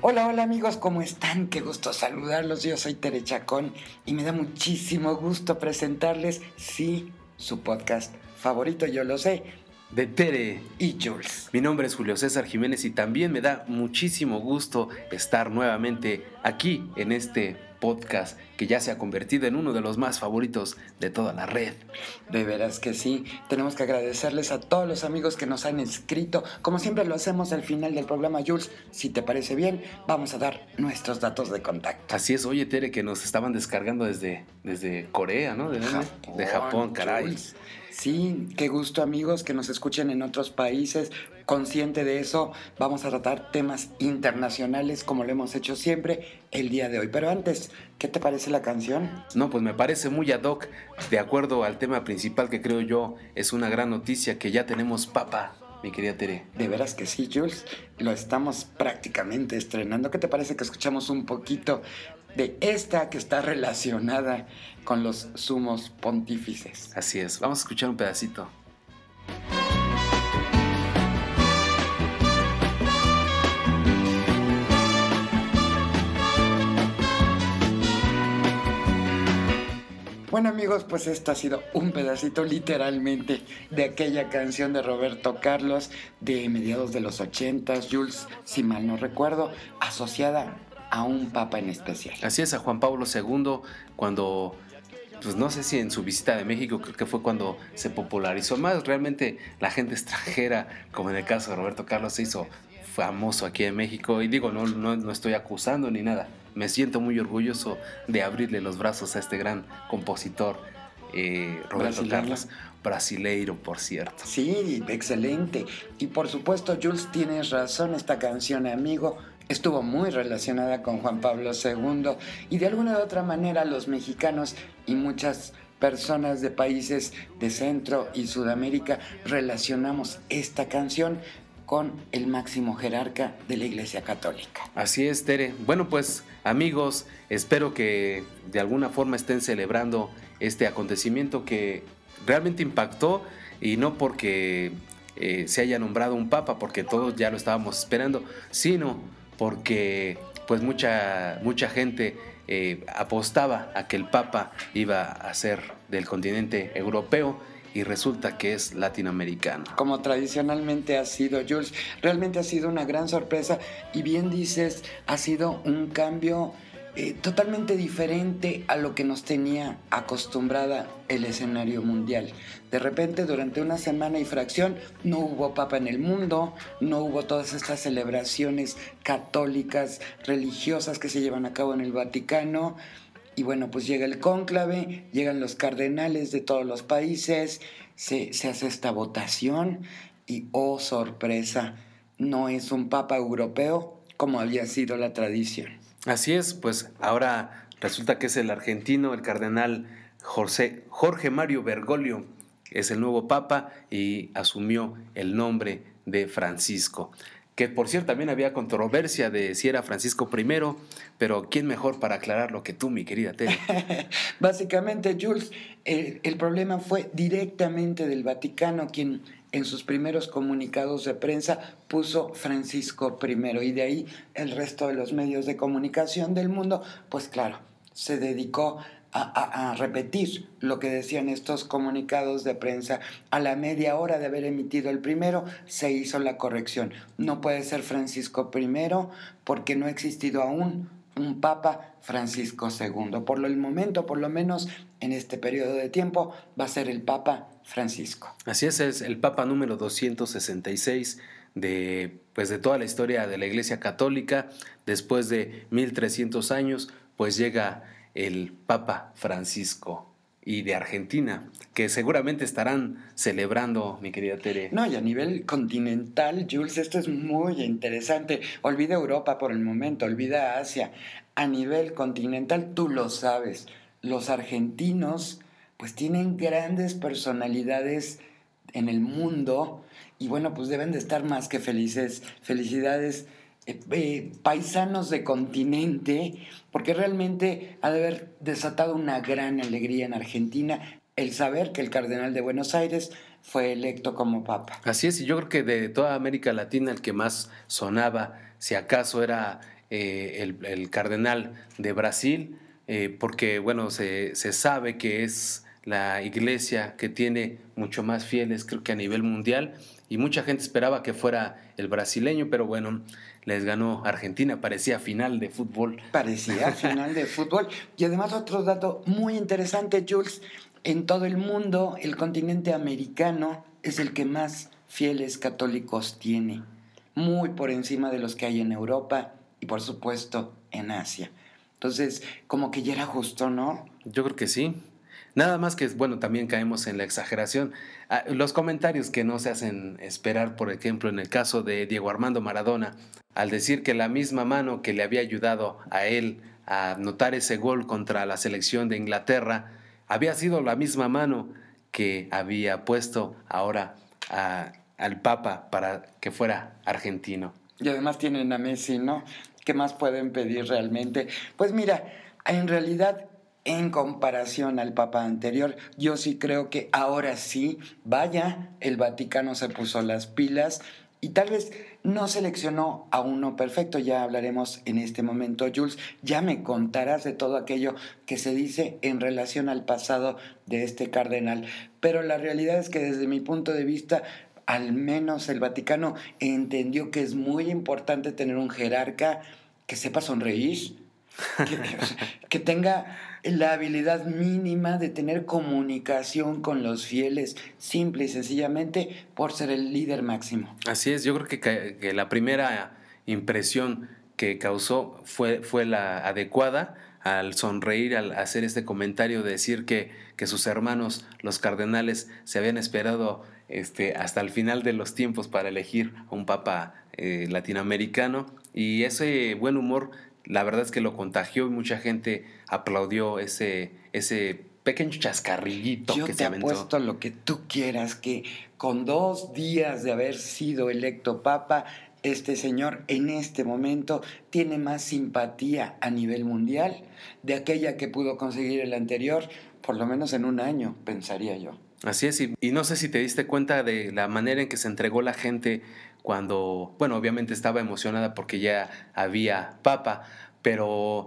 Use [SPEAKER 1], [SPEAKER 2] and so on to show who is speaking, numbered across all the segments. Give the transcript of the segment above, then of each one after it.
[SPEAKER 1] Hola, hola amigos, ¿cómo están? Qué gusto saludarlos. Yo soy Tere Chacón y me da muchísimo gusto presentarles, sí, su podcast favorito, yo lo sé,
[SPEAKER 2] de Tere
[SPEAKER 1] y Jules.
[SPEAKER 2] Mi nombre es Julio César Jiménez y también me da muchísimo gusto estar nuevamente aquí en este podcast que ya se ha convertido en uno de los más favoritos de toda la red.
[SPEAKER 1] De veras que sí, tenemos que agradecerles a todos los amigos que nos han escrito. Como siempre lo hacemos al final del programa, Jules, si te parece bien, vamos a dar nuestros datos de contacto.
[SPEAKER 2] Así es, oye Tere, que nos estaban descargando desde Corea, ¿no? De Japón, caray.
[SPEAKER 1] Jules. Sí, qué gusto amigos que nos escuchen en otros países. Consciente de eso, vamos a tratar temas internacionales como lo hemos hecho siempre el día de hoy. Pero antes, ¿qué te parece la canción?
[SPEAKER 2] No, pues me parece muy ad hoc, de acuerdo al tema principal que creo yo es una gran noticia, que ya tenemos papa, mi querida Tere.
[SPEAKER 1] De veras que sí, Jules, lo estamos prácticamente estrenando. ¿Qué te parece que escuchamos un poquito de esta que está relacionada con los sumos pontífices?
[SPEAKER 2] Así es, vamos a escuchar un pedacito.
[SPEAKER 1] Bueno amigos, pues esto ha sido un pedacito literalmente de aquella canción de Roberto Carlos de mediados de los 80, Jules, si mal no recuerdo, asociada a un papa en especial.
[SPEAKER 2] Así es, a Juan Pablo II, cuando, pues no sé si en su visita de México, creo que fue cuando se popularizó más. Realmente la gente extranjera, como en el caso de Roberto Carlos, se hizo famoso aquí en México. Y digo, no estoy acusando ni nada. Me siento muy orgulloso de abrirle los brazos a este gran compositor, Roberto Carlos, brasileiro, por cierto.
[SPEAKER 1] Sí, excelente. Y por supuesto, Jules, tienes razón, esta canción, amigo, estuvo muy relacionada con Juan Pablo II y de alguna u otra manera los mexicanos y muchas personas de países de Centro y Sudamérica relacionamos esta canción con el máximo jerarca de la Iglesia Católica.
[SPEAKER 2] Así es, Tere. Bueno, pues amigos, espero que de alguna forma estén celebrando este acontecimiento que realmente impactó, y no porque se haya nombrado un papa, porque todos ya lo estábamos esperando, sino porque pues mucha gente apostaba a que el papa iba a ser del continente europeo, y resulta que es latinoamericano.
[SPEAKER 1] Como tradicionalmente ha sido, Jules, realmente ha sido una gran sorpresa y bien dices, ha sido un cambio totalmente diferente a lo que nos tenía acostumbrada el escenario mundial. De repente, durante una semana y fracción, no hubo papa en el mundo, no hubo todas estas celebraciones católicas, religiosas que se llevan a cabo en el Vaticano. Y bueno, pues llega el cónclave, llegan los cardenales de todos los países, se hace esta votación y, oh sorpresa, no es un papa europeo como había sido la tradición.
[SPEAKER 2] Así es, pues ahora resulta que es el argentino, el cardenal Jorge Mario Bergoglio, es el nuevo papa y asumió el nombre de Francisco. Que por cierto también había controversia de si era Francisco I, pero ¿quién mejor para aclararlo que tú, mi querida Tere?
[SPEAKER 1] Básicamente, Jules, el problema fue directamente del Vaticano, quien en sus primeros comunicados de prensa puso Francisco I, y de ahí el resto de los medios de comunicación del mundo, pues claro, se dedicó a repetir lo que decían estos comunicados de prensa. A la media hora de haber emitido el primero, se hizo la corrección. No puede ser Francisco I porque no ha existido aún un Papa Francisco II. Por el momento, por lo menos en este periodo de tiempo, va a ser el Papa Francisco.
[SPEAKER 2] Así es el Papa número 266 de toda la historia de la Iglesia Católica. Después de 1300 años, pues llega el Papa Francisco, y de Argentina, que seguramente estarán celebrando, mi querida Tere.
[SPEAKER 1] No, y a nivel continental, Jules, esto es muy interesante. Olvida Europa por el momento, olvida Asia. A nivel continental, tú lo sabes, los argentinos pues tienen grandes personalidades en el mundo y bueno, pues deben de estar más que felices. Felicidades, paisanos de continente, porque realmente ha de haber desatado una gran alegría en Argentina el saber que el cardenal de Buenos Aires fue electo como papa.
[SPEAKER 2] Así es, y yo creo que de toda América Latina el que más sonaba, si acaso, era el cardenal de Brasil, porque bueno, se sabe que es la iglesia que tiene mucho más fieles, creo que a nivel mundial, y mucha gente esperaba que fuera el brasileño, pero bueno, les ganó Argentina, parecía final de fútbol.
[SPEAKER 1] Parecía final de fútbol. Y además otro dato muy interesante, Jules, en todo el mundo el continente americano es el que más fieles católicos tiene, muy por encima de los que hay en Europa y por supuesto en Asia. Entonces, como que ya era justo, ¿no?
[SPEAKER 2] Yo creo que sí. Nada más que, bueno, también caemos en la exageración. Los comentarios que no se hacen esperar, por ejemplo, en el caso de Diego Armando Maradona, al decir que la misma mano que le había ayudado a él a anotar ese gol contra la selección de Inglaterra, había sido la misma mano que había puesto ahora al Papa para que fuera argentino.
[SPEAKER 1] Y además tienen a Messi, ¿no? ¿Qué más pueden pedir realmente? Pues mira, en realidad, en comparación al Papa anterior, yo sí creo que ahora sí, vaya, el Vaticano se puso las pilas y tal vez no seleccionó a uno perfecto. Ya hablaremos en este momento, Jules. Ya me contarás de todo aquello que se dice en relación al pasado de este cardenal. Pero la realidad es que desde mi punto de vista, al menos el Vaticano entendió que es muy importante tener un jerarca que sepa sonreír, que tenga la habilidad mínima de tener comunicación con los fieles, simple y sencillamente por ser el líder máximo.
[SPEAKER 2] Así es, yo creo que la primera impresión que causó fue la adecuada al sonreír, al hacer este comentario, de decir que sus hermanos, los cardenales, se habían esperado hasta el final de los tiempos para elegir a un papa latinoamericano, y ese buen humor, la verdad es que lo contagió y mucha gente aplaudió ese pequeño chascarrillito
[SPEAKER 1] Yo
[SPEAKER 2] que
[SPEAKER 1] te
[SPEAKER 2] se aventó.
[SPEAKER 1] apuesto lo que tú quieras que con 2 días de haber sido electo papa, este señor en este momento tiene más simpatía a nivel mundial de aquella que pudo conseguir el anterior, por lo menos en un año, pensaría yo.
[SPEAKER 2] Así es, y no sé si te diste cuenta de la manera en que se entregó la gente cuando, bueno, obviamente estaba emocionada porque ya había papa, pero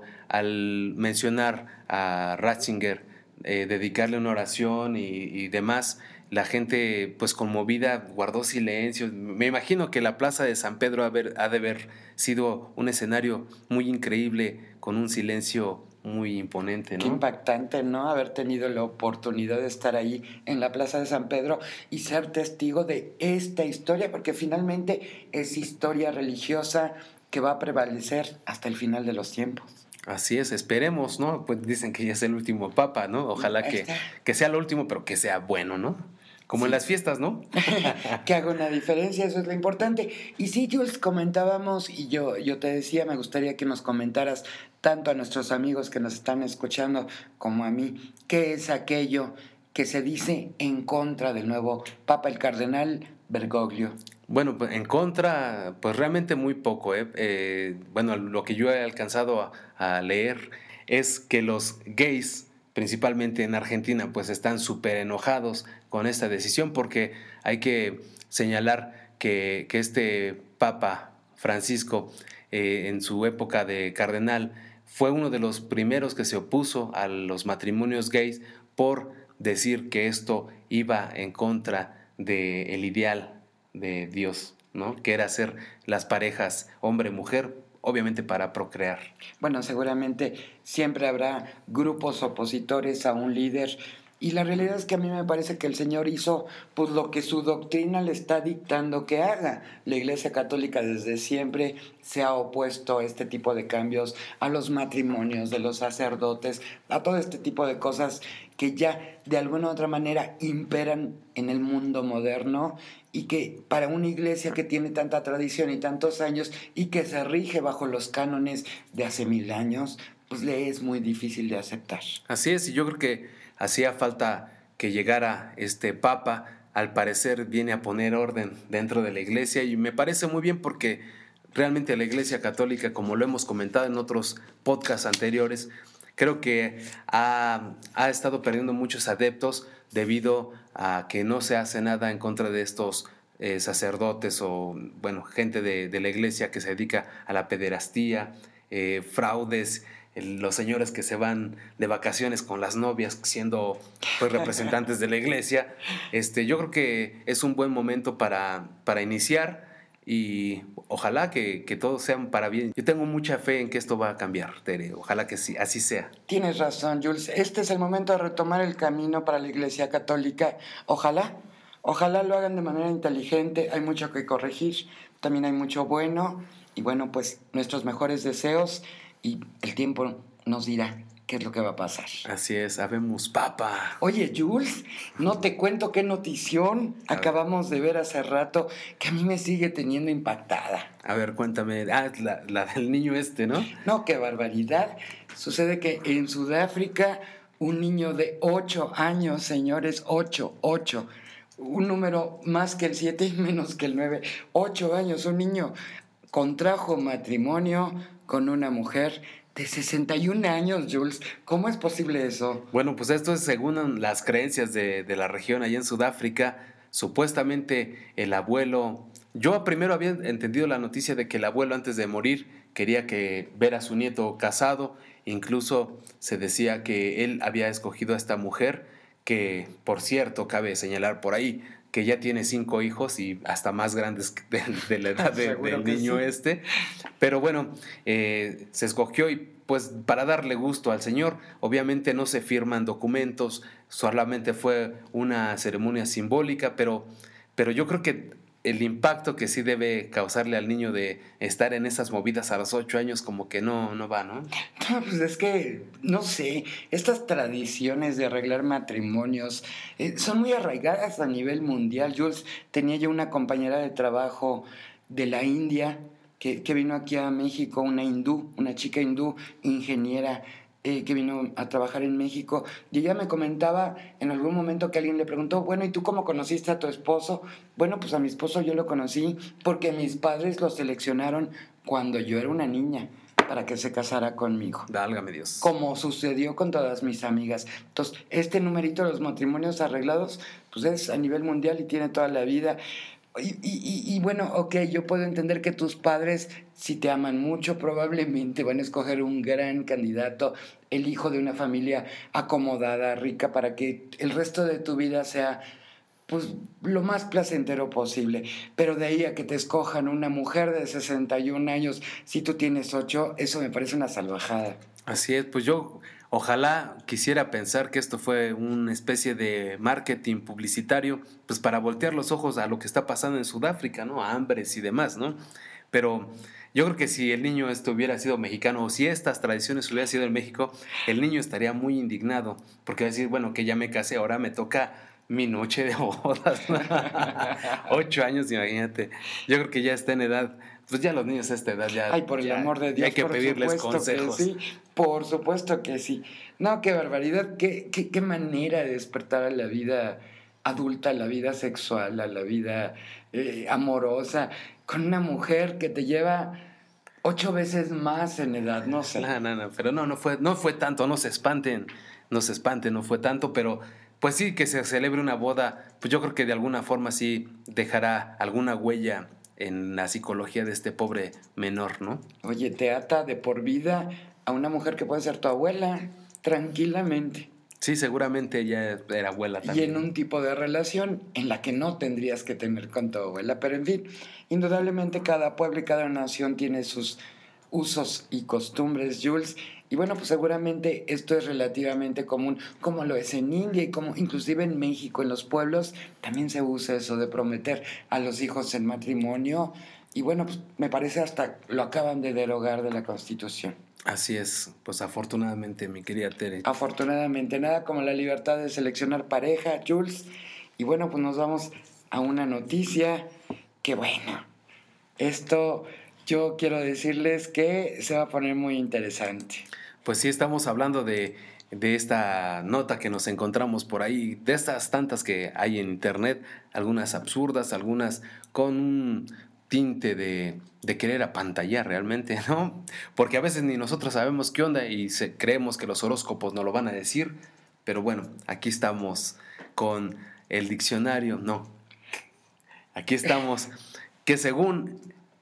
[SPEAKER 2] al mencionar a Ratzinger, dedicarle una oración y demás, la gente pues conmovida guardó silencio. Me imagino que la plaza de San Pedro ha de haber sido un escenario muy increíble con un silencio muy imponente,
[SPEAKER 1] Qué
[SPEAKER 2] ¿no?
[SPEAKER 1] impactante, ¿no? Haber tenido la oportunidad de estar ahí en la Plaza de San Pedro y ser testigo de esta historia, porque finalmente es historia religiosa que va a prevalecer hasta el final de los tiempos.
[SPEAKER 2] Así es, esperemos, ¿no? Pues dicen que ya es el último papa, ¿no? Ojalá
[SPEAKER 1] Ahí está.
[SPEAKER 2] que sea lo último, pero que sea bueno, ¿no? Como en
[SPEAKER 1] Sí.
[SPEAKER 2] las fiestas, ¿no?
[SPEAKER 1] Que haga una diferencia, eso es lo importante. Y sí, Jules, comentábamos, y yo te decía, me gustaría que nos comentaras, tanto a nuestros amigos que nos están escuchando como a mí, qué es aquello que se dice en contra del nuevo Papa, el Cardenal Bergoglio.
[SPEAKER 2] Bueno, pues en contra, pues realmente muy poco, ¿eh? Bueno, lo que yo he alcanzado a leer es que los gays, principalmente en Argentina, pues están súper enojados con esta decisión, porque hay que señalar que este Papa Francisco, en su época de cardenal, fue uno de los primeros que se opuso a los matrimonios gays por decir que esto iba en contra del ideal de Dios, ¿no? Que era hacer las parejas hombre-mujer, obviamente para procrear.
[SPEAKER 1] Bueno, seguramente siempre habrá grupos opositores a un líder y la realidad es que a mí me parece que el Señor hizo pues lo que su doctrina le está dictando que haga. La Iglesia Católica desde siempre se ha opuesto a este tipo de cambios, a los matrimonios de los sacerdotes, a todo este tipo de cosas que ya de alguna u otra manera imperan en el mundo moderno y que para una iglesia que tiene tanta tradición y tantos años y que se rige bajo los cánones de hace 1000 años, pues le es muy difícil de aceptar.
[SPEAKER 2] Así es, y yo creo que hacía falta que llegara este Papa. Al parecer viene a poner orden dentro de la iglesia y me parece muy bien, porque realmente la Iglesia Católica, como lo hemos comentado en otros podcasts anteriores, creo que ha estado perdiendo muchos adeptos debido a que no se hace nada en contra de estos sacerdotes o, bueno, gente de la iglesia que se dedica a la pederastía, fraudes, los señores que se van de vacaciones con las novias siendo pues representantes de la iglesia. Yo creo que es un buen momento para iniciar y ojalá que todo sea para bien. Yo tengo mucha fe en que esto va a cambiar, Tere. Ojalá que sí, así sea.
[SPEAKER 1] Tienes razón, Jules. Este es el momento de retomar el camino para la Iglesia Católica. Ojalá lo hagan de manera inteligente. Hay mucho que corregir, también hay mucho bueno. Y bueno, pues nuestros mejores deseos y el tiempo nos dirá qué es lo que va a pasar.
[SPEAKER 2] Así es, habemos papa.
[SPEAKER 1] Oye, Jules, no te cuento qué notición acabamos de ver hace rato que a mí me sigue teniendo impactada.
[SPEAKER 2] A ver, cuéntame. La del niño ¿no?
[SPEAKER 1] No, qué barbaridad. Sucede que en Sudáfrica un niño de 8 años, señores, 8, un número más que el 7 y menos que el 9, 8 años, un niño contrajo matrimonio con una mujer de 61 años, Jules. ¿Cómo es posible eso?
[SPEAKER 2] Bueno, pues esto es según las creencias de la región allá en Sudáfrica. Supuestamente el abuelo... Yo primero había entendido la noticia de que el abuelo antes de morir quería ver a su nieto casado. Incluso se decía que él había escogido a esta mujer, que por cierto, cabe señalar por ahí, que ya tiene 5 hijos y hasta más grandes de la edad del niño sí. Pero bueno, se escogió y pues para darle gusto al señor. Obviamente no se firman documentos, solamente fue una ceremonia simbólica, pero yo creo que el impacto que sí debe causarle al niño de estar en esas movidas a los 8 años como que no va, ¿no?
[SPEAKER 1] No, pues es que, no sé, estas tradiciones de arreglar matrimonios son muy arraigadas a nivel mundial. Jules, tenía yo una compañera de trabajo de la India que vino aquí a México, una chica hindú, ingeniera, que vino a trabajar en México, y ella me comentaba en algún momento que alguien le preguntó, bueno, ¿y tú cómo conociste a tu esposo? Bueno, pues a mi esposo yo lo conocí porque mis padres lo seleccionaron cuando yo era una niña para que se casara conmigo.
[SPEAKER 2] Válgame Dios.
[SPEAKER 1] Como sucedió con todas mis amigas. Entonces, este numerito de los matrimonios arreglados, pues es a nivel mundial y tiene toda la vida. Y bueno, ok, yo puedo entender que tus padres, si te aman mucho, probablemente van a escoger un gran candidato, el hijo de una familia acomodada, rica, para que el resto de tu vida sea pues lo más placentero posible. Pero de ahí a que te escojan una mujer de 61 años, si tú tienes 8, eso me parece una salvajada.
[SPEAKER 2] Así es, pues yo ojalá quisiera pensar que esto fue una especie de marketing publicitario, pues para voltear los ojos a lo que está pasando en Sudáfrica, ¿no? A hambres y demás, ¿no? Pero yo creo que si el niño hubiera sido mexicano o si estas tradiciones hubieran sido en México, el niño estaría muy indignado, porque va a decir, bueno, que ya me casé, ahora me toca mi noche de bodas. 8 años, imagínate. Yo creo que ya está en edad. Pues ya los niños a esta edad ya...
[SPEAKER 1] Ay, por el amor de Dios,
[SPEAKER 2] hay que pedirles consejos.
[SPEAKER 1] Que sí, por supuesto que sí. No, qué barbaridad, qué manera de despertar a la vida adulta, a la vida sexual, a la vida amorosa, con una mujer que te lleva 8 veces más en edad, no sé.
[SPEAKER 2] No, pero no fue tanto, no se espanten, no fue tanto, pero... Pues sí, que se celebre una boda, pues yo creo que de alguna forma sí dejará alguna huella en la psicología de este pobre menor, ¿no?
[SPEAKER 1] Oye, te ata de por vida a una mujer que puede ser tu abuela, tranquilamente.
[SPEAKER 2] Sí, seguramente ella era abuela también.
[SPEAKER 1] Y en un tipo de relación en la que no tendrías que tener con tu abuela. Pero en fin, indudablemente cada pueblo y cada nación tiene sus usos y costumbres, Jules. Y bueno, pues seguramente esto es relativamente común, como lo es en India y como inclusive en México, en los pueblos, también se usa eso de prometer a los hijos en matrimonio. Y bueno, pues me parece hasta lo acaban de derogar de la Constitución.
[SPEAKER 2] Así es, pues afortunadamente, mi querida Tere.
[SPEAKER 1] Afortunadamente, nada como la libertad de seleccionar pareja, Jules. Y bueno, pues nos vamos a una noticia que bueno, esto yo quiero decirles que se va a poner muy interesante.
[SPEAKER 2] Pues sí, estamos hablando de esta nota que nos encontramos por ahí, de estas tantas que hay en internet, algunas absurdas, algunas con un tinte de querer apantallar realmente, ¿no? Porque a veces ni nosotros sabemos qué onda y creemos que los horóscopos nos lo van a decir, pero bueno, aquí estamos con el diccionario, no, aquí estamos, que según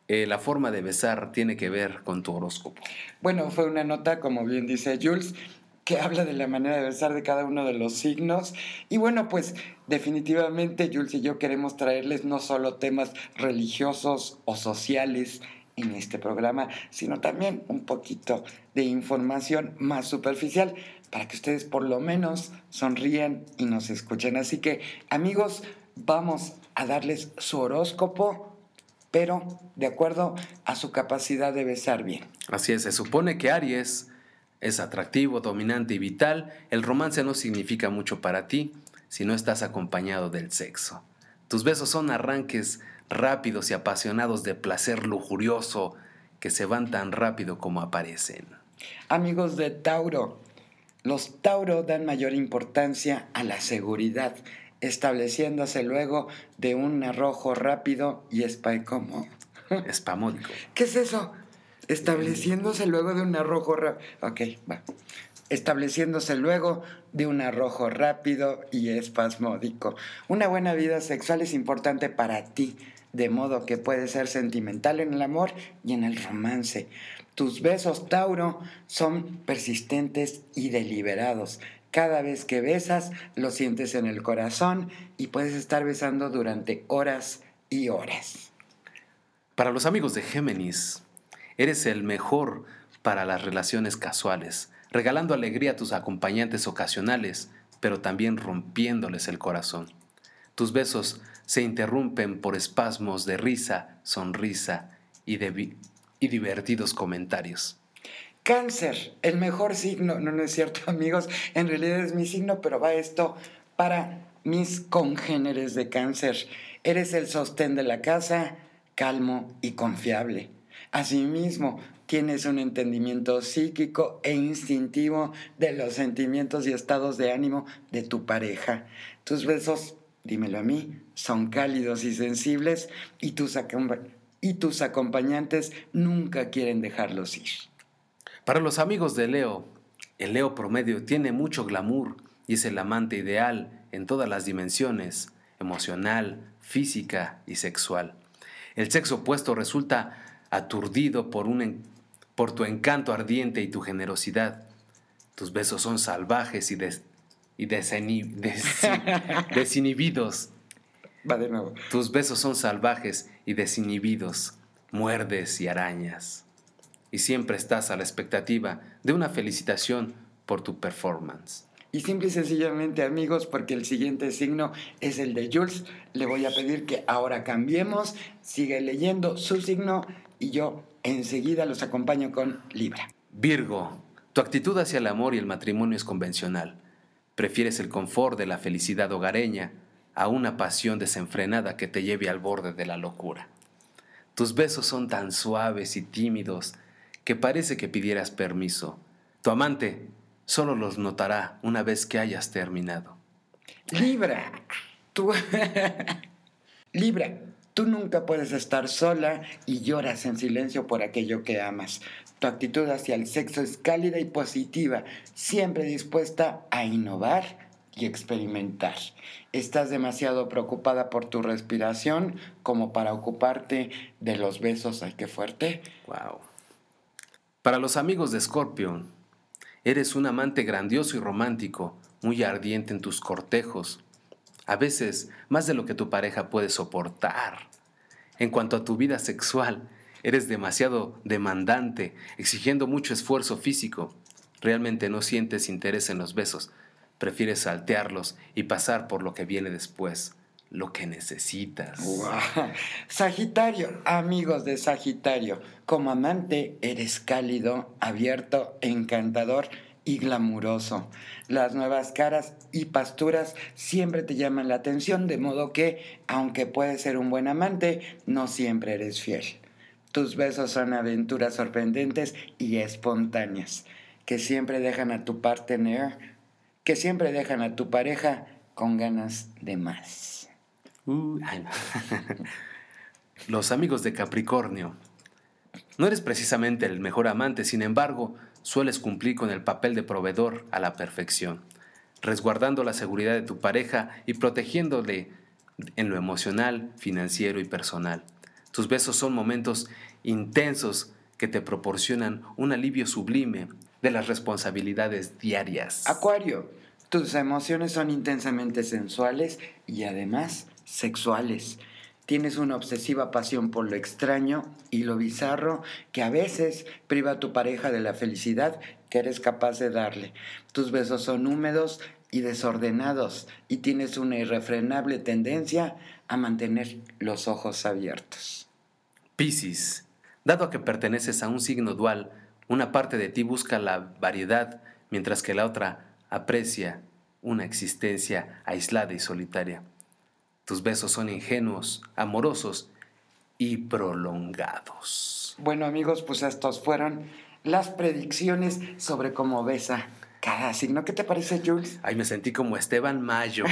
[SPEAKER 2] la forma de besar tiene que ver con tu horóscopo?
[SPEAKER 1] Bueno, fue una nota, como bien dice Jules, que habla de la manera de besar de cada uno de los signos. Y bueno, pues definitivamente Jules y yo queremos traerles no solo temas religiosos o sociales en este programa, sino también un poquito de información más superficial para que ustedes por lo menos sonrían y nos escuchen. Así que, amigos, vamos a darles su horóscopo, pero de acuerdo a su capacidad de besar bien.
[SPEAKER 2] Así es, se supone que Aries es atractivo, dominante y vital. El romance no significa mucho para ti si no estás acompañado del sexo. Tus besos son arranques rápidos y apasionados de placer lujurioso que se van tan rápido como aparecen.
[SPEAKER 1] Amigos de Tauro, los Tauro dan mayor importancia a la seguridad, estableciéndose luego de un arrojo rápido y ¿cómo?
[SPEAKER 2] Espamódico.
[SPEAKER 1] ¿Qué es eso? Estableciéndose luego de un arrojo rápido. Ok, va. Estableciéndose luego de un arrojo rápido y espasmódico. Una buena vida sexual es importante para ti, de modo que puedes ser sentimental en el amor y en el romance. Tus besos, Tauro, son persistentes y deliberados. Cada vez que besas, lo sientes en el corazón y puedes estar besando durante horas y horas.
[SPEAKER 2] Para los amigos de Géminis, eres el mejor para las relaciones casuales, regalando alegría a tus acompañantes ocasionales, pero también rompiéndoles el corazón. Tus besos se interrumpen por espasmos de risa, sonrisa y divertidos comentarios.
[SPEAKER 1] Cáncer, el mejor signo. No es cierto, amigos, en realidad es mi signo, pero va esto para mis congéneres de Cáncer. Eres el sostén de la casa, calmo y confiable. Asimismo, tienes un entendimiento psíquico e instintivo de los sentimientos y estados de ánimo de tu pareja. Tus besos, dímelo a mí, son cálidos y sensibles y tus acompañantes nunca quieren dejarlos ir.
[SPEAKER 2] Para los amigos de Leo, el Leo promedio tiene mucho glamour y es el amante ideal en todas las dimensiones, emocional, física y sexual. El sexo opuesto resulta aturdido por tu encanto ardiente y tu generosidad. Tus besos son salvajes y desinhibidos.
[SPEAKER 1] Va de nuevo.
[SPEAKER 2] Tus besos son salvajes y desinhibidos, muerdes y arañas. Y siempre estás a la expectativa de una felicitación por tu performance.
[SPEAKER 1] Y simple y sencillamente, amigos, porque el siguiente signo es el de Jules, le voy a pedir que ahora cambiemos, sigue leyendo su signo y yo enseguida los acompaño con Libra.
[SPEAKER 2] Virgo, tu actitud hacia el amor y el matrimonio es convencional. Prefieres el confort de la felicidad hogareña a una pasión desenfrenada que te lleve al borde de la locura. Tus besos son tan suaves y tímidos que parece que pidieras permiso. Tu amante solo los notará una vez que hayas terminado.
[SPEAKER 1] Libra, tú nunca puedes estar sola y lloras en silencio por aquello que amas. Tu actitud hacia el sexo es cálida y positiva, siempre dispuesta a innovar y experimentar. Estás demasiado preocupada por tu respiración como para ocuparte de los besos. ¡Ay, qué fuerte!
[SPEAKER 2] Wow. Para los amigos de Escorpio, eres un amante grandioso y romántico, muy ardiente en tus cortejos, a veces más de lo que tu pareja puede soportar. En cuanto a tu vida sexual, eres demasiado demandante, exigiendo mucho esfuerzo físico. Realmente no sientes interés en los besos, prefieres saltearlos y pasar por lo que viene después, lo que necesitas.
[SPEAKER 1] Wow. Sagitario, amigos de Sagitario, como amante eres cálido, abierto, encantador y glamuroso. Las nuevas caras y pasturas siempre te llaman la atención, de modo que, aunque puedes ser un buen amante, no siempre eres fiel. Tus besos son aventuras sorprendentes y espontáneas, que siempre dejan a tu pareja con ganas de más.
[SPEAKER 2] Ay, no. Los amigos de Capricornio. No eres precisamente el mejor amante, sin embargo, sueles cumplir con el papel de proveedor a la perfección, resguardando la seguridad de tu pareja y protegiéndole en lo emocional, financiero y personal. Tus besos son momentos intensos que te proporcionan un alivio sublime de las responsabilidades diarias.
[SPEAKER 1] Acuario, tus emociones son intensamente sensuales y además sexuales. Tienes una obsesiva pasión por lo extraño y lo bizarro que a veces priva a tu pareja de la felicidad que eres capaz de darle. Tus besos son húmedos y desordenados y tienes una irrefrenable tendencia a mantener los ojos abiertos.
[SPEAKER 2] Piscis, dado que perteneces a un signo dual, una parte de ti busca la variedad, mientras que la otra aprecia una existencia aislada y solitaria. Tus besos son ingenuos, amorosos y prolongados.
[SPEAKER 1] Bueno amigos, pues estos fueron las predicciones sobre cómo besa cada signo. ¿Qué te parece, Jules?
[SPEAKER 2] Ay, me sentí como Esteban Mayo.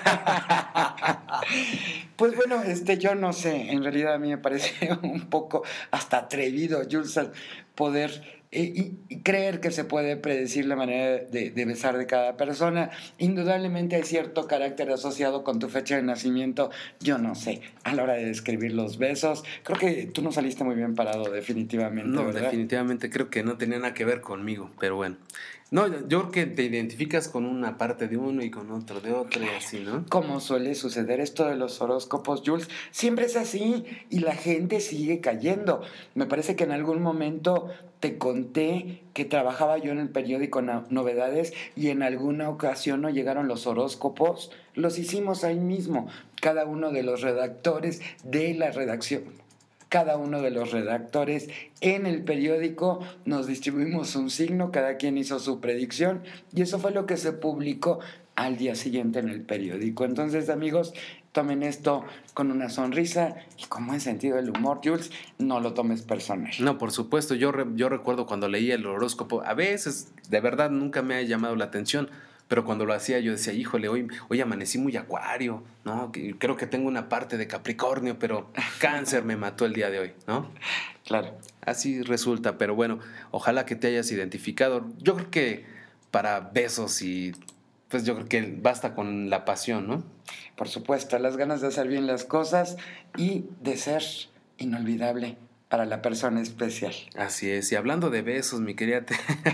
[SPEAKER 1] Pues bueno, yo no sé, en realidad a mí me parece un poco hasta atrevido, Jules, al poder y creer que se puede predecir la manera de besar de cada persona. Indudablemente hay cierto carácter asociado con tu fecha de nacimiento, yo no sé, a la hora de describir los besos. Creo que tú no saliste muy bien parado, definitivamente,
[SPEAKER 2] No,
[SPEAKER 1] ¿verdad?
[SPEAKER 2] definitivamente creo que no tenía nada que ver conmigo, pero bueno. No, yo creo que te identificas con una parte de uno y con otro de otro y así, ¿no?
[SPEAKER 1] Como suele suceder esto de los horóscopos, Jules, siempre es así y la gente sigue cayendo. Me parece que en algún momento te conté que trabajaba yo en el periódico Novedades y en alguna ocasión no llegaron los horóscopos. Los hicimos ahí mismo, cada uno de los redactores de la redacción. Cada uno de los redactores en el periódico nos distribuimos un signo, cada quien hizo su predicción y eso fue lo que se publicó al día siguiente en el periódico. Entonces, amigos, tomen esto con una sonrisa y con buen sentido del humor, Jules, no lo tomes personal.
[SPEAKER 2] No, por supuesto, yo recuerdo cuando leía el horóscopo, a veces de verdad nunca me ha llamado la atención, pero cuando lo hacía yo decía, híjole, hoy amanecí muy acuario, ¿no? Creo que tengo una parte de Capricornio, pero Cáncer me mató el día de hoy, ¿no?
[SPEAKER 1] Claro.
[SPEAKER 2] Así resulta, pero bueno, ojalá que te hayas identificado. Yo creo que para besos y pues yo creo que basta con la pasión, ¿no?
[SPEAKER 1] Por supuesto, las ganas de hacer bien las cosas y de ser inolvidable para la persona especial.
[SPEAKER 2] Así es, y hablando de besos, mi querida,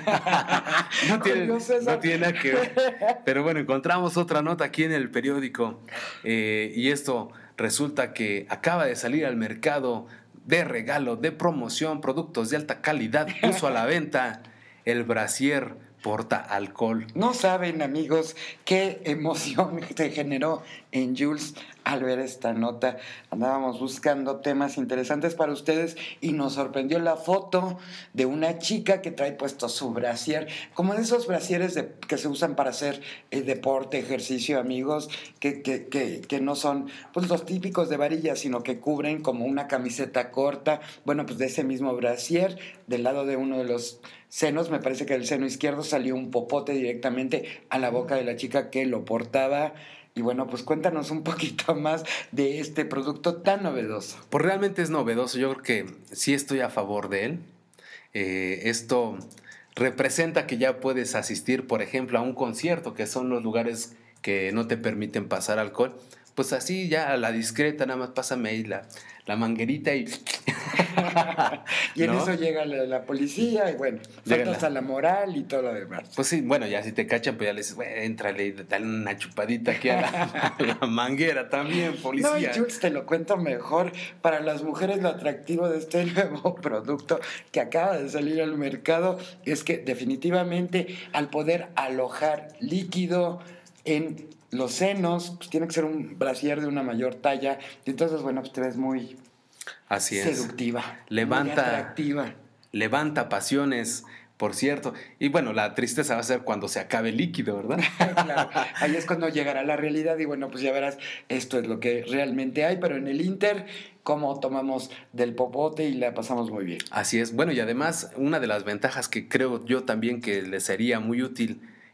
[SPEAKER 2] no tiene nada que ver. Pero bueno, encontramos otra nota aquí en el periódico y esto resulta que acaba de salir al mercado de regalo, de promoción, productos de alta calidad, puso a la venta el brasier porta alcohol.
[SPEAKER 1] No saben, amigos, qué emoción te generó en Jules al ver esta nota. Andábamos buscando temas interesantes para ustedes y nos sorprendió la foto de una chica que trae puesto su brasier, como de esos brasieres que se usan para hacer deporte, ejercicio, amigos, que no son pues los típicos de varilla, sino que cubren como una camiseta corta. Bueno, pues de ese mismo brasier, del lado de uno de los senos, me parece que del seno izquierdo salió un popote directamente a la boca de la chica que lo portaba. Y bueno, pues cuéntanos un poquito más de este producto tan novedoso.
[SPEAKER 2] Pues realmente es novedoso, yo creo que sí estoy a favor de él. Esto representa que ya puedes asistir, por ejemplo, a un concierto, que son los lugares que no te permiten pasar alcohol. Pues así ya a la discreta, nada más pásame ahí la manguerita y...
[SPEAKER 1] Y en
[SPEAKER 2] ¿no?
[SPEAKER 1] eso llega la policía y bueno, faltas a la moral y todo lo demás.
[SPEAKER 2] Pues sí, bueno, ya si te cachan, pues ya le dices, bueno, éntrale y dale una chupadita aquí a la manguera también, policía.
[SPEAKER 1] No, y Jules, te lo cuento mejor. Para las mujeres lo atractivo de este nuevo producto que acaba de salir al mercado es que definitivamente al poder alojar líquido en los senos, pues tiene que ser un brasier de una mayor talla. Y entonces, bueno, pues te ves muy
[SPEAKER 2] Así
[SPEAKER 1] seductiva, muy atractiva.
[SPEAKER 2] Levanta pasiones, por cierto. Y bueno, la tristeza va a ser cuando se acabe el líquido, ¿verdad?
[SPEAKER 1] Claro, ahí es cuando llegará la realidad y bueno, pues ya verás, esto es lo que realmente hay, pero en el Inter, cómo tomamos del popote y la pasamos muy bien.
[SPEAKER 2] Así es. Bueno, y además, una de las ventajas que creo yo también que le sería muy útil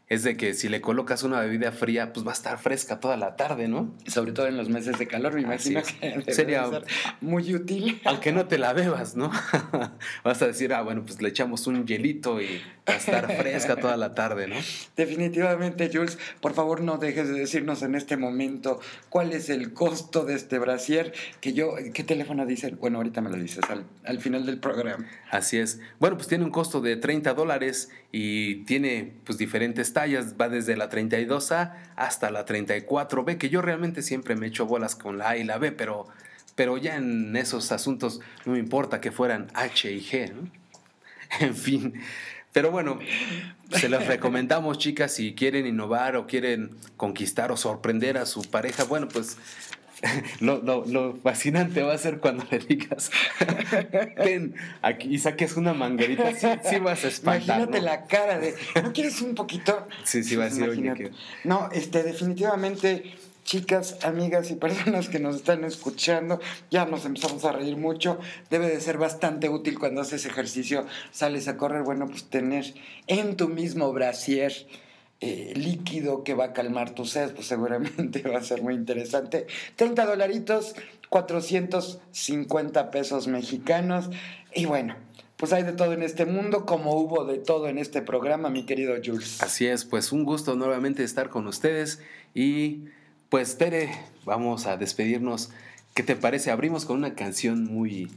[SPEAKER 2] es de que si le colocas una bebida fría, pues va a estar fresca toda la tarde, ¿no?
[SPEAKER 1] Sobre todo en los meses de calor, me imagino que
[SPEAKER 2] sería
[SPEAKER 1] ser muy útil.
[SPEAKER 2] Aunque no te la bebas, ¿no? Vas a decir, bueno, pues le echamos un hielito y va a estar fresca toda la tarde, ¿no?
[SPEAKER 1] Definitivamente, Jules, por favor no dejes de decirnos en este momento cuál es el costo de este brasier, ¿qué teléfono dicen? Bueno, ahorita me lo dices al final del programa.
[SPEAKER 2] Así es. Bueno, pues tiene un costo de $30 y tiene pues diferentes tallas, va desde la 32A hasta la 34B, que yo realmente siempre me echo bolas con la A y la B, pero ya en esos asuntos no me importa que fueran H y G, ¿no? En fin, pero bueno, se los recomendamos, chicas, si quieren innovar o quieren conquistar o sorprender a su pareja, bueno, pues lo fascinante va a ser cuando le digas ven aquí y saques una manguerita, sí vas a espantar.
[SPEAKER 1] Imagínate, ¿no? La cara de ¿no quieres un poquito?
[SPEAKER 2] Sí, va a decir, oye, que...
[SPEAKER 1] No, definitivamente, chicas, amigas y personas que nos están escuchando, ya nos empezamos a reír mucho. Debe de ser bastante útil cuando haces ejercicio, sales a correr, bueno, pues tener en tu mismo brasier líquido que va a calmar tu sed, pues seguramente va a ser muy interesante. $30, 450 pesos mexicanos. Y bueno, pues hay de todo en este mundo, como hubo de todo en este programa, mi querido Jules.
[SPEAKER 2] Así es, pues un gusto nuevamente estar con ustedes. Y pues, Tere, vamos a despedirnos. ¿Qué te parece? Abrimos con una canción muy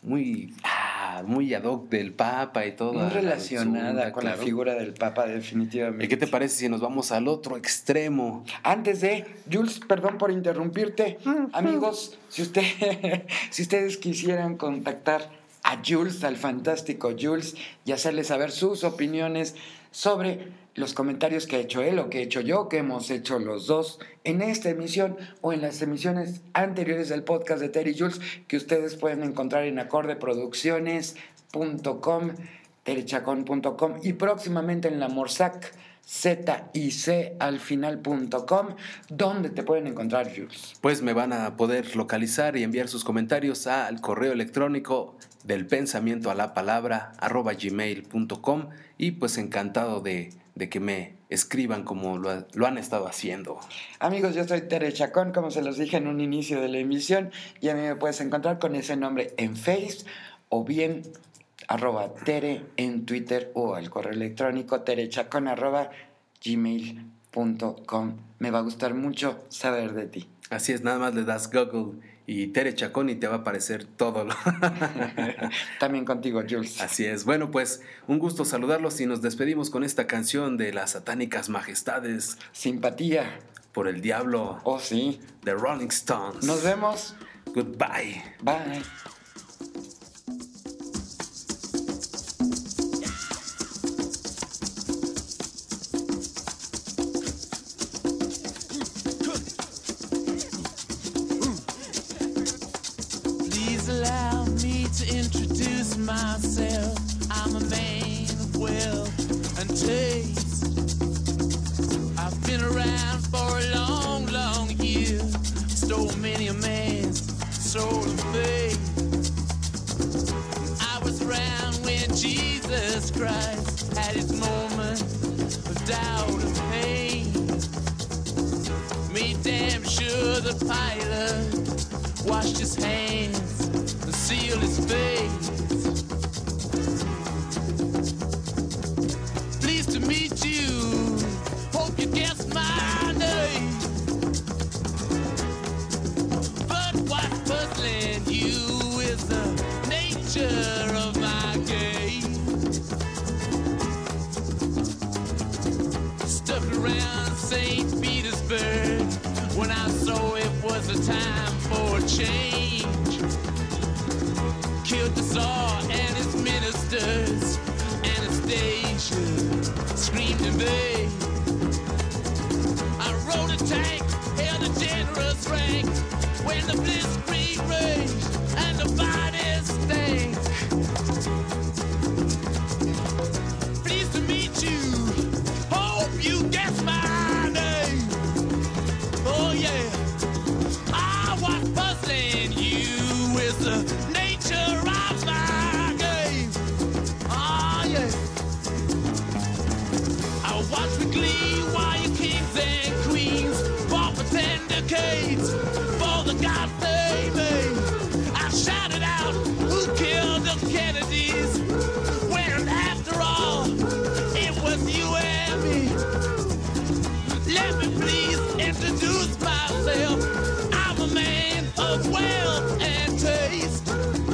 [SPEAKER 2] ad hoc del Papa y todo.
[SPEAKER 1] Muy relacionada con la figura del Papa, definitivamente.
[SPEAKER 2] ¿Y qué te parece si nos vamos al otro extremo?
[SPEAKER 1] Antes de, Jules, perdón por interrumpirte. Amigos, si ustedes quisieran contactar a Jules, al fantástico Jules, y hacerle saber sus opiniones sobre los comentarios que ha hecho él o que he hecho yo, que hemos hecho los dos en esta emisión o en las emisiones anteriores del podcast de Tere y Jules, que ustedes pueden encontrar en acordeproducciones.com, terechacon.com y próximamente en la Morsac, ZIC al final.com, donde te pueden encontrar, Jules.
[SPEAKER 2] Pues me van a poder localizar y enviar sus comentarios al correo electrónico del pensamiento a la palabra @gmail.com y pues encantado de que me escriban como lo han estado haciendo.
[SPEAKER 1] Amigos, yo soy Tere Chacón, como se los dije en un inicio de la emisión, y a mí me puedes encontrar con ese nombre en Face o bien @Tere en Twitter o al correo electrónico terechacon@gmail.com. Me va a gustar mucho saber de ti.
[SPEAKER 2] Así es, nada más le das Google y Tere Chacón y te va a aparecer todo.
[SPEAKER 1] También contigo, Jules.
[SPEAKER 2] Así es. Bueno, pues un gusto saludarlos y nos despedimos con esta canción de las satánicas majestades.
[SPEAKER 1] Simpatía.
[SPEAKER 2] Por el diablo.
[SPEAKER 1] Oh, sí.
[SPEAKER 2] The Rolling Stones.
[SPEAKER 1] Nos vemos.
[SPEAKER 2] Goodbye.
[SPEAKER 1] Bye.
[SPEAKER 3] Introduce myself. I'm a man of wealth and taste. I've been around for a long, long year. Stole many a man's soul and faith. I was around when Jesus Christ had his moment of doubt and pain. Made damn sure the pilot washed his hands and sealed his face. Pleased to meet you. Hope you guessed my name. But what's puzzling you is the nature of my game. Stuck around St. Petersburg when I saw it was a time for a change. Killed the Tsar and his ministers. Anastasia screamed in vain. I rode a tank, held a generous rank when the blitzkrieg raged and the bodies stank. Pleased to meet you. Hope you guess my name. Oh yeah. What's puzzling you is the nature of my game. Oh yeah. I watch with glee barricades for the God save me. I shouted out, who killed the Kennedys? When after all, it was you and me. Let me please introduce myself. I'm a man of wealth and taste.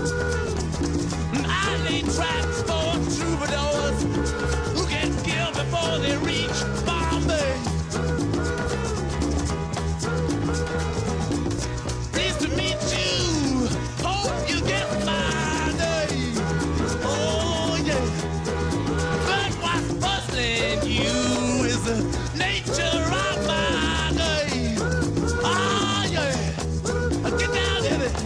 [SPEAKER 3] I lay traps for troubadours who get killed before they reach Bombay. Pleased to meet you. Hope you get my name. Oh yeah. But what's puzzling you is the nature of my name. Oh yeah. Get down in it.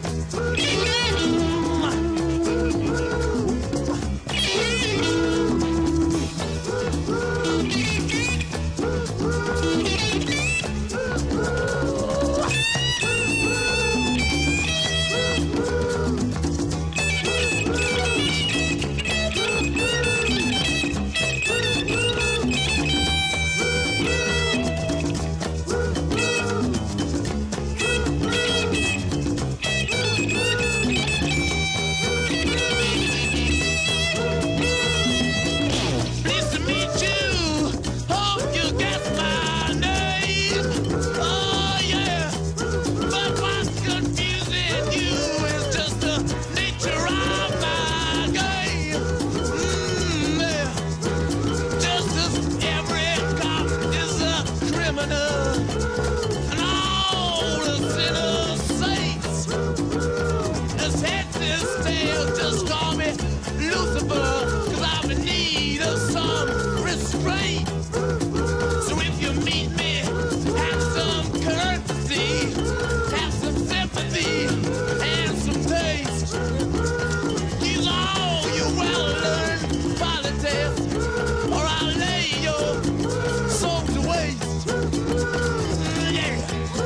[SPEAKER 3] Pleased to meet you. Hope you get my name. Oh yeah. But what's confusing you is just the nature of my game. Yeah. Just as every cop is a criminal, and all the sinners saints. As heads is tails, just call me Lucifer, 'cause I'm in need of some restraint. So if you meet me, have some courtesy, have some sympathy, and some taste. Use all your well-learned politics, or I'll lay your soul to waste. Yeah.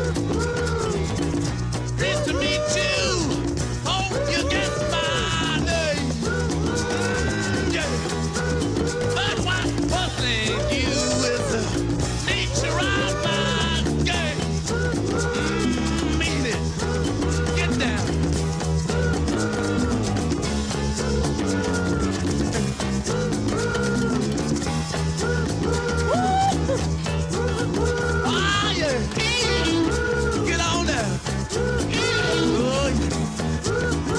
[SPEAKER 3] Pleased to meet you. Hope you get my name. Yeah. But what's puzzling you is the nature of my game. Mean it. Get down. Ah, yeah. Get on down. Oh, yeah.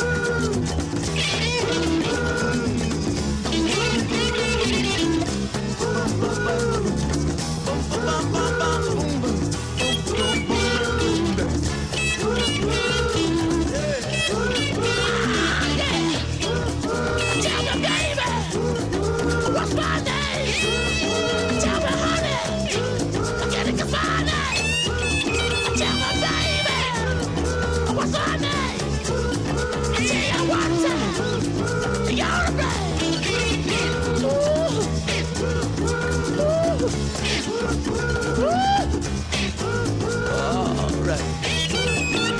[SPEAKER 3] Tell me, baby, what's my name? Tell me, honey, I'm getting confined. Tell me, baby, what's my name? I tell you one time, you're a all right.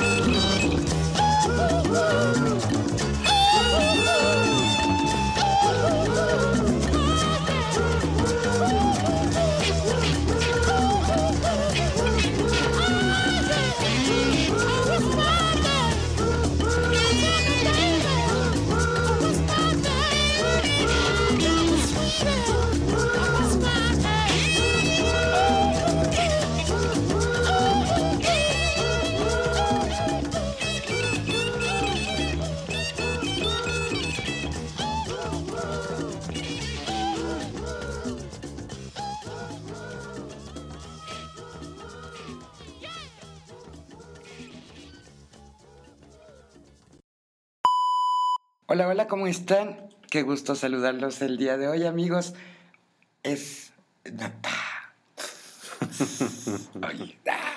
[SPEAKER 1] Hola, hola, ¿cómo están? Qué gusto saludarlos el día de hoy, amigos. Es... Ay,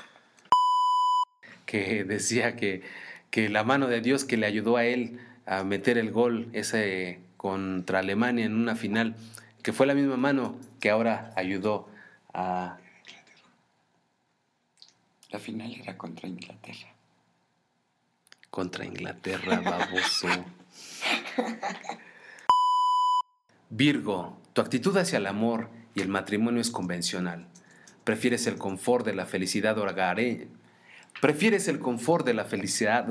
[SPEAKER 2] Que decía que la mano de Dios que le ayudó a él a meter el gol ese contra Alemania en una final, que fue la misma mano que ahora ayudó a...
[SPEAKER 1] La final era contra Inglaterra.
[SPEAKER 2] Contra Inglaterra, baboso. Virgo, tu actitud hacia el amor y el matrimonio es convencional. Prefieres el confort de la felicidad hogareña. ¿Prefieres el confort de la felicidad?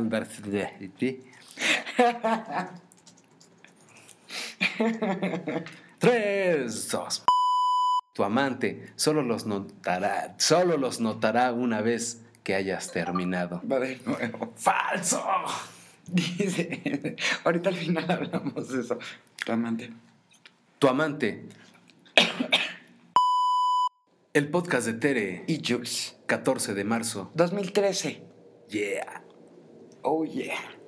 [SPEAKER 2] 3, 2. Tu amante solo los notará una vez que hayas terminado.
[SPEAKER 1] Va de nuevo.
[SPEAKER 2] ¡Falso!
[SPEAKER 1] Dice, ahorita al final hablamos de eso. Tu amante.
[SPEAKER 2] Tu amante. El podcast de Tere.
[SPEAKER 1] Y Jules.
[SPEAKER 2] 14 de marzo.
[SPEAKER 1] 2013.
[SPEAKER 2] Yeah.
[SPEAKER 1] Oh, yeah.